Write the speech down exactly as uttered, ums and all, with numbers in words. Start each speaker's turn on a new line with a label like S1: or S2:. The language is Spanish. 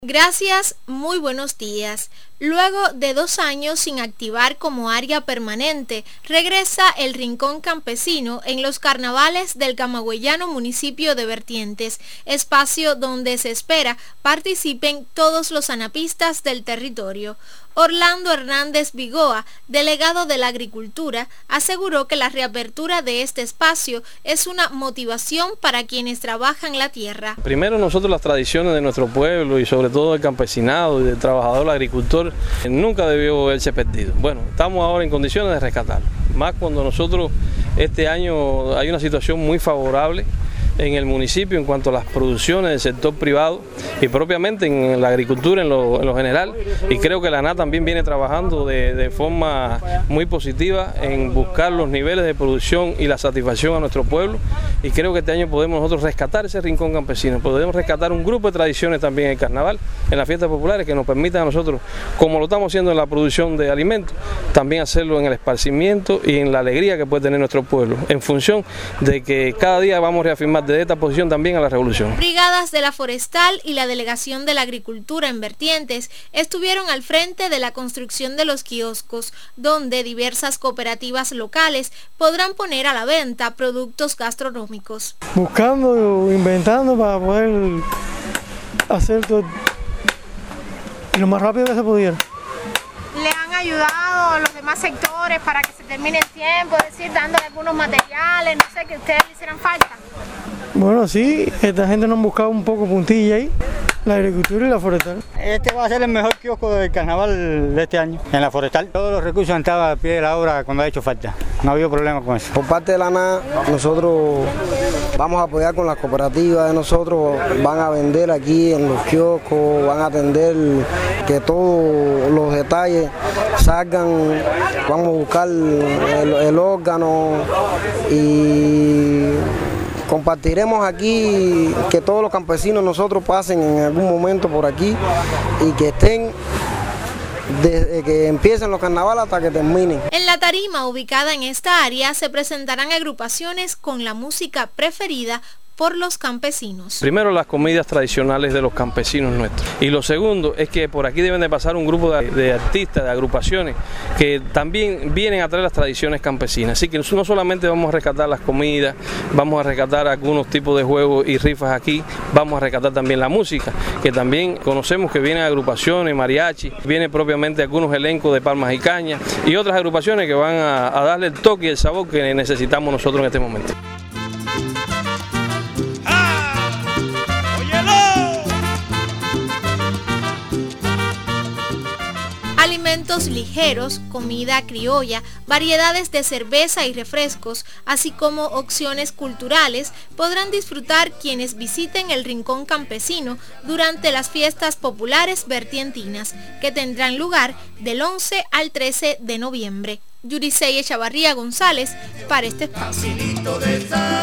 S1: Gracias, muy buenos días. Luego de dos años sin activar como área permanente, regresa el Rincón Campesino en los carnavales del camagüeyano municipio de Vertientes, espacio donde se espera participen todos los anapistas del territorio. Orlando Hernández Vigoa, delegado de la Agricultura, aseguró que la reapertura de este espacio es una motivación para quienes trabajan la tierra.
S2: Primero, nosotros las tradiciones de nuestro pueblo y sobre todo del campesinado y del trabajador agricultor nunca debió haberse perdido. Bueno, estamos ahora en condiciones de rescatarlo, más cuando nosotros este año hay una situación muy favorable en el municipio en cuanto a las producciones del sector privado y propiamente en la agricultura en lo, en lo general, y creo que la A N A también viene trabajando de, de forma muy positiva en buscar los niveles de producción y la satisfacción a nuestro pueblo, y creo que este año podemos nosotros rescatar ese rincón campesino, podemos rescatar un grupo de tradiciones también en el carnaval, en las fiestas populares, que nos permitan a nosotros, como lo estamos haciendo en la producción de alimentos, también hacerlo en el esparcimiento y en la alegría que puede tener nuestro pueblo, en función de que cada día vamos a reafirmar de esta posición también a la revolución.
S1: Brigadas de la Forestal y la Delegación de la Agricultura en Vertientes estuvieron al frente de la construcción de los kioscos, donde diversas cooperativas locales podrán poner a la venta productos gastronómicos.
S3: Buscando, inventando para poder hacer todo lo más rápido que se pudiera.
S4: ¿Le han ayudado los demás sectores para que se termine el tiempo, es decir, dándole algunos materiales, no sé, que a ustedes le hicieran falta?
S3: Bueno, sí, esta gente nos han buscado un poco puntilla ahí, la agricultura y la forestal.
S5: Este va a ser el mejor kiosco del carnaval de este año, en la forestal. Todos los recursos han estado a pie de la obra cuando ha hecho falta, no ha habido problema con eso.
S6: Por parte de la A N A, nosotros vamos a apoyar con las cooperativas de nosotros, van a vender aquí en los kioscos, van a atender que todos los detalles salgan, vamos a buscar el, el órgano y compartiremos aquí que todos los campesinos nosotros pasen en algún momento por aquí y que estén desde que empiecen los carnavales hasta que terminen.
S1: En la tarima ubicada en esta área se presentarán agrupaciones con la música preferida por los campesinos.
S2: Primero, las comidas tradicionales de los campesinos nuestros, y lo segundo es que por aquí deben de pasar un grupo de, de artistas, de agrupaciones que también vienen a traer las tradiciones campesinas, así que no solamente vamos a rescatar las comidas, vamos a rescatar algunos tipos de juegos y rifas aquí, vamos a rescatar también la música, que también conocemos que vienen agrupaciones, mariachi, vienen propiamente algunos elencos de palmas y cañas y otras agrupaciones que van a, a darle el toque y el sabor que necesitamos nosotros en este momento.
S1: Alimentos ligeros, comida criolla, variedades de cerveza y refrescos, así como opciones culturales, podrán disfrutar quienes visiten el Rincón Campesino durante las fiestas populares vertientinas, que tendrán lugar del once al trece de noviembre. Yuricey Echavarría González para este espacio.